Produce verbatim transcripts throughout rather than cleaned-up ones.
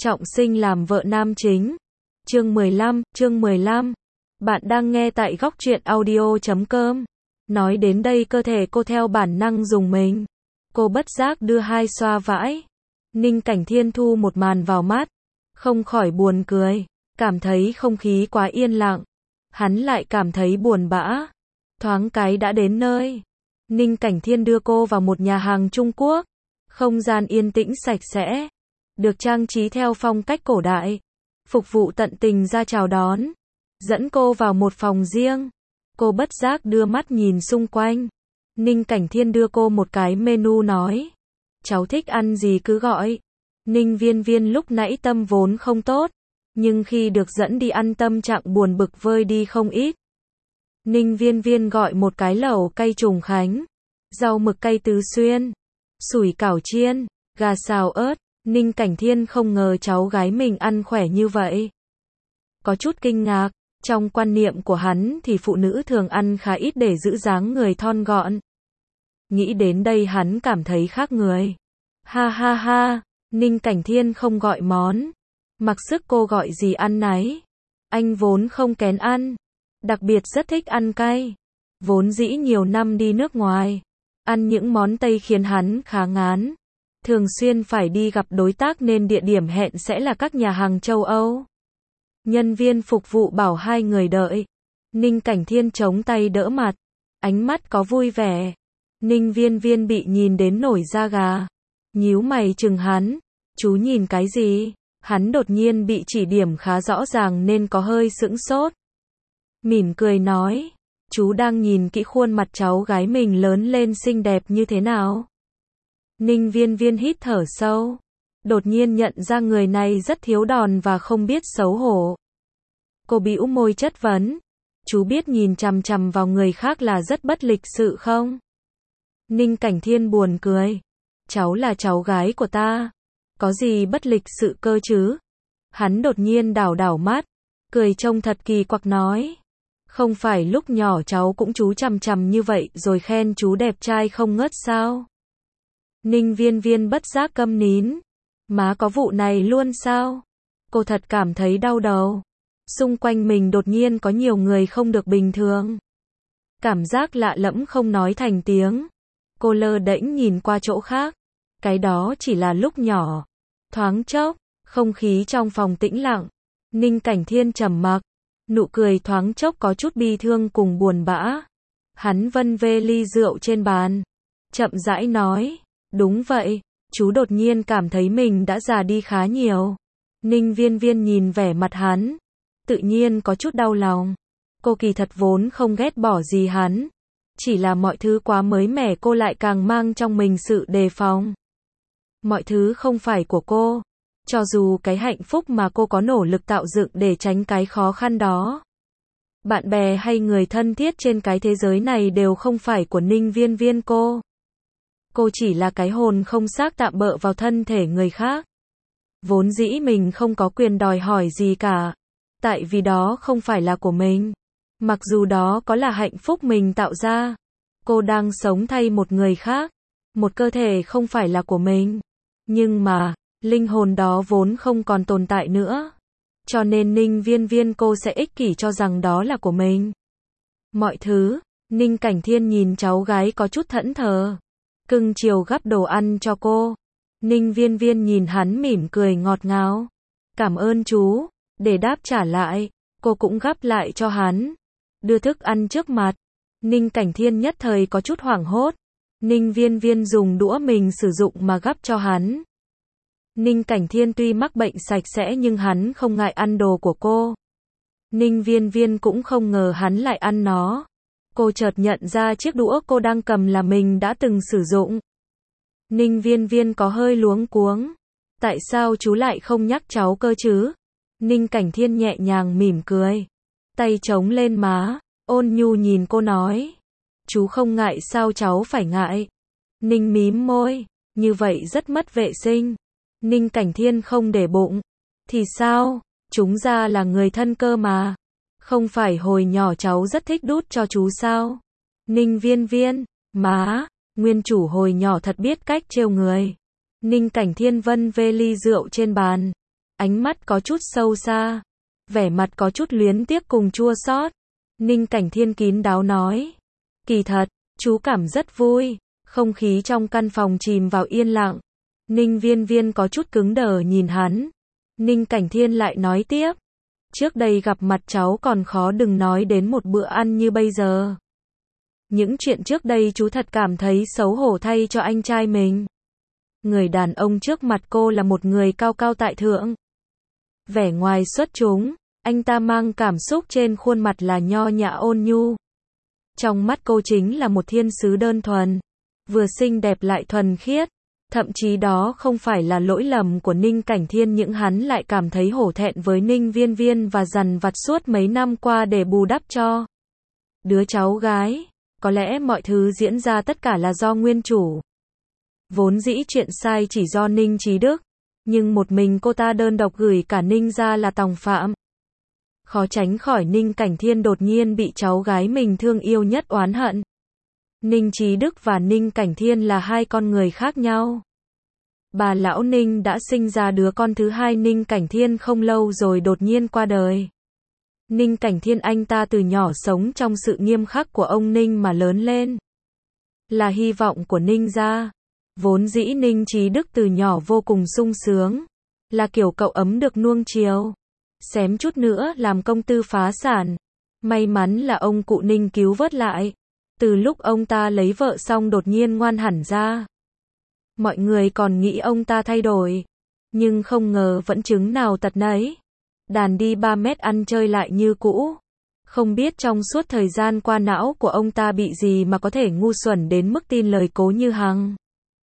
trọng sinh làm vợ nam chính. Chương mười lăm, chương mười lăm. Bạn đang nghe tại góc truyện audio chấm com. Nói đến đây cơ thể cô theo bản năng dùng mình. Cô bất giác đưa hai xoa vãi. Ninh Cảnh Thiên thu một màn vào mắt. Không khỏi buồn cười. Cảm thấy không khí quá yên lặng. Hắn lại cảm thấy buồn bã. Thoáng cái đã đến nơi. Ninh Cảnh Thiên đưa cô vào một nhà hàng Trung Quốc. Không gian yên tĩnh sạch sẽ. Được trang trí theo phong cách cổ đại. Phục vụ tận tình ra chào đón. Dẫn cô vào một phòng riêng. Cô bất giác đưa mắt nhìn xung quanh. Ninh Cảnh Thiên đưa cô một cái menu nói. Cháu thích ăn gì cứ gọi. Ninh Viên Viên lúc nãy tâm vốn không tốt. Nhưng khi được dẫn đi ăn tâm trạng buồn bực vơi đi không ít. Ninh Viên Viên gọi một cái lẩu cay trùng khánh. Rau mực cay tứ xuyên. Sủi cảo chiên. Gà xào ớt. Ninh Cảnh Thiên không ngờ cháu gái mình ăn khỏe như vậy. Có chút kinh ngạc. Trong quan niệm của hắn thì phụ nữ thường ăn khá ít để giữ dáng người thon gọn. Nghĩ đến đây hắn cảm thấy khác người. Ha ha ha, Ninh Cảnh Thiên không gọi món. Mặc sức cô gọi gì ăn nấy. Anh vốn không kén ăn. Đặc biệt rất thích ăn cay. Vốn dĩ nhiều năm đi nước ngoài. Ăn những món Tây khiến hắn khá ngán. Thường xuyên phải đi gặp đối tác nên địa điểm hẹn sẽ là các nhà hàng châu Âu. Nhân viên phục vụ bảo hai người đợi. Ninh Cảnh Thiên chống tay đỡ mặt. Ánh mắt có vui vẻ. Ninh Viên Viên bị nhìn đến nổi da gà. Nhíu mày chừng hắn. Chú nhìn cái gì? Hắn đột nhiên bị chỉ điểm khá rõ ràng nên có hơi sững sốt. Mỉm cười nói. Chú đang nhìn kỹ khuôn mặt cháu gái mình lớn lên xinh đẹp như thế nào? Ninh Viên Viên hít thở sâu. Đột nhiên nhận ra người này rất thiếu đòn và không biết xấu hổ. Cô bĩu môi chất vấn. Chú biết nhìn chằm chằm vào người khác là rất bất lịch sự không? Ninh Cảnh Thiên buồn cười. Cháu là cháu gái của ta. Có gì bất lịch sự cơ chứ? Hắn đột nhiên đảo đảo mắt. Cười trông thật kỳ quặc nói. Không phải lúc nhỏ cháu cũng chú chằm chằm như vậy rồi khen chú đẹp trai không ngớt sao? Ninh Viên Viên bất giác câm nín. Má có vụ này luôn sao? Cô thật cảm thấy đau đầu. Xung quanh mình đột nhiên có nhiều người không được bình thường. Cảm giác lạ lẫm không nói thành tiếng. Cô lơ đễnh nhìn qua chỗ khác. Cái đó chỉ là lúc nhỏ. Thoáng chốc, không khí trong phòng tĩnh lặng. Ninh Cảnh Thiên trầm mặc. Nụ cười thoáng chốc có chút bi thương cùng buồn bã. Hắn vân vê ly rượu trên bàn. Chậm rãi nói. Đúng vậy. Chú đột nhiên cảm thấy mình đã già đi khá nhiều. Ninh Viên Viên nhìn vẻ mặt hắn. Tự nhiên có chút đau lòng. Cô kỳ thật vốn không ghét bỏ gì hắn. Chỉ là mọi thứ quá mới mẻ cô lại càng mang trong mình sự đề phòng. Mọi thứ không phải của cô. Cho dù cái hạnh phúc mà cô có nỗ lực tạo dựng để tránh cái khó khăn đó. Bạn bè hay người thân thiết trên cái thế giới này đều không phải của Ninh Viên Viên cô. Cô chỉ là cái hồn không xác tạm bợ vào thân thể người khác. Vốn dĩ mình không có quyền đòi hỏi gì cả. Tại vì đó không phải là của mình. Mặc dù đó có là hạnh phúc mình tạo ra. Cô đang sống thay một người khác. Một cơ thể không phải là của mình. Nhưng mà, linh hồn đó vốn không còn tồn tại nữa. Cho nên Ninh Viên Viên cô sẽ ích kỷ cho rằng đó là của mình. Mọi thứ, Ninh Cảnh Thiên nhìn cháu gái có chút thẫn thờ. Cưng chiều gắp đồ ăn cho cô. Ninh Viên Viên nhìn hắn mỉm cười ngọt ngào. Cảm ơn chú. Để đáp trả lại, cô cũng gắp lại cho hắn. Đưa thức ăn trước mặt. Ninh Cảnh Thiên nhất thời có chút hoảng hốt. Ninh Viên Viên dùng đũa mình sử dụng mà gắp cho hắn. Ninh Cảnh Thiên tuy mắc bệnh sạch sẽ nhưng hắn không ngại ăn đồ của cô. Ninh Viên Viên cũng không ngờ hắn lại ăn nó. Cô chợt nhận ra chiếc đũa cô đang cầm là mình đã từng sử dụng. Ninh Viên Viên có hơi luống cuống. Tại sao chú lại không nhắc cháu cơ chứ? Ninh Cảnh Thiên nhẹ nhàng mỉm cười. Tay chống lên má, ôn nhu nhìn cô nói. Chú không ngại sao cháu phải ngại. Ninh mím môi, như vậy rất mất vệ sinh. Ninh Cảnh Thiên không để bụng. Thì sao, chúng ra là người thân cơ mà. Không phải hồi nhỏ cháu rất thích đút cho chú sao? Ninh Viên Viên, má, nguyên chủ hồi nhỏ thật biết cách trêu người. Ninh Cảnh Thiên vân vê ly rượu trên bàn. ánh mắt có chút sâu xa, vẻ mặt có chút luyến tiếc cùng chua xót. Ninh Cảnh Thiên kín đáo nói, kỳ thật, chú cảm rất vui. Không khí trong căn phòng chìm vào yên lặng. Ninh Viên Viên có chút cứng đờ nhìn hắn. Ninh Cảnh Thiên lại nói tiếp, trước đây gặp mặt cháu còn khó đừng nói đến một bữa ăn như bây giờ. Những chuyện trước đây chú thật cảm thấy xấu hổ thay cho anh trai mình. Người đàn ông trước mặt cô là một người cao cao tại thượng. Vẻ ngoài xuất chúng, anh ta mang cảm xúc trên khuôn mặt là nho nhã ôn nhu. Trong mắt cô chính là một thiên sứ đơn thuần, vừa xinh đẹp lại thuần khiết. Thậm chí đó không phải là lỗi lầm của Ninh Cảnh Thiên, nhưng hắn lại cảm thấy hổ thẹn với Ninh Viên Viên và dằn vặt suốt mấy năm qua để bù đắp cho đứa cháu gái. Có lẽ mọi thứ diễn ra tất cả là do nguyên chủ. Vốn dĩ chuyện sai chỉ do Ninh Chí Đức, nhưng một mình cô ta đơn độc gửi cả Ninh ra là tòng phạm. Khó tránh khỏi Ninh Cảnh Thiên đột nhiên bị cháu gái mình thương yêu nhất oán hận. Ninh Chí Đức và Ninh Cảnh Thiên là hai con người khác nhau. Bà lão Ninh đã sinh ra đứa con thứ hai Ninh Cảnh Thiên không lâu rồi đột nhiên qua đời. Ninh Cảnh Thiên anh ta từ nhỏ sống trong sự nghiêm khắc của ông Ninh mà lớn lên. Là hy vọng của Ninh gia. Vốn dĩ Ninh Chí Đức từ nhỏ vô cùng sung sướng. Là kiểu cậu ấm được nuông chiều. Xém chút nữa làm công tư phá sản. May mắn là ông cụ Ninh cứu vớt lại. Từ lúc ông ta lấy vợ xong đột nhiên ngoan hẳn ra. Mọi người còn nghĩ ông ta thay đổi. Nhưng không ngờ vẫn chứng nào tật nấy. Đàn đi ba mét ăn chơi lại như cũ. Không biết trong suốt thời gian qua não của ông ta bị gì mà có thể ngu xuẩn đến mức tin lời Cố Như Hằng.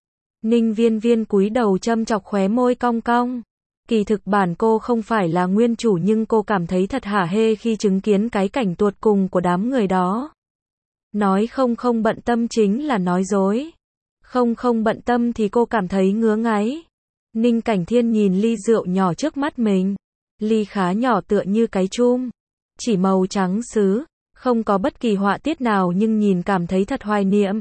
Ninh Viên Viên cúi đầu châm chọc khóe môi cong cong. Kỳ thực bản cô không phải là nguyên chủ, nhưng cô cảm thấy thật hả hê khi chứng kiến cái cảnh tuột cùng của đám người đó. Nói không không bận tâm chính là nói dối. Không không bận tâm thì cô cảm thấy ngứa ngáy. Ninh Cảnh Thiên nhìn ly rượu nhỏ trước mắt mình. Ly khá nhỏ tựa như cái chum. Chỉ màu trắng sứ. Không có bất kỳ họa tiết nào nhưng nhìn cảm thấy thật hoài niệm.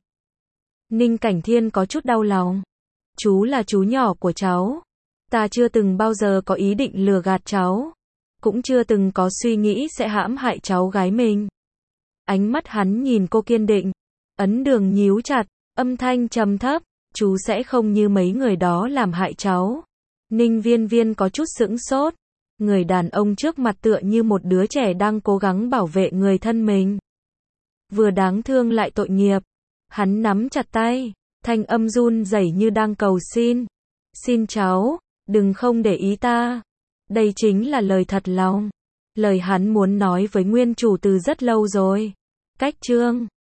Ninh Cảnh Thiên có chút đau lòng. Chú là chú nhỏ của cháu. Ta chưa từng bao giờ có ý định lừa gạt cháu. Cũng chưa từng có suy nghĩ sẽ hãm hại cháu gái mình. Ánh mắt hắn nhìn cô kiên định. Ấn Đường nhíu chặt, âm thanh trầm thấp. Chú sẽ không như mấy người đó làm hại cháu. Ninh Viên Viên có chút sững sốt. Người đàn ông trước mặt tựa như một đứa trẻ đang cố gắng bảo vệ người thân mình. Vừa đáng thương lại tội nghiệp. Hắn nắm chặt tay, thanh âm run rẩy như đang cầu xin. Xin cháu, đừng không để ý ta. Đây chính là lời thật lòng. Lời hắn muốn nói với nguyên chủ từ rất lâu rồi. Cách chương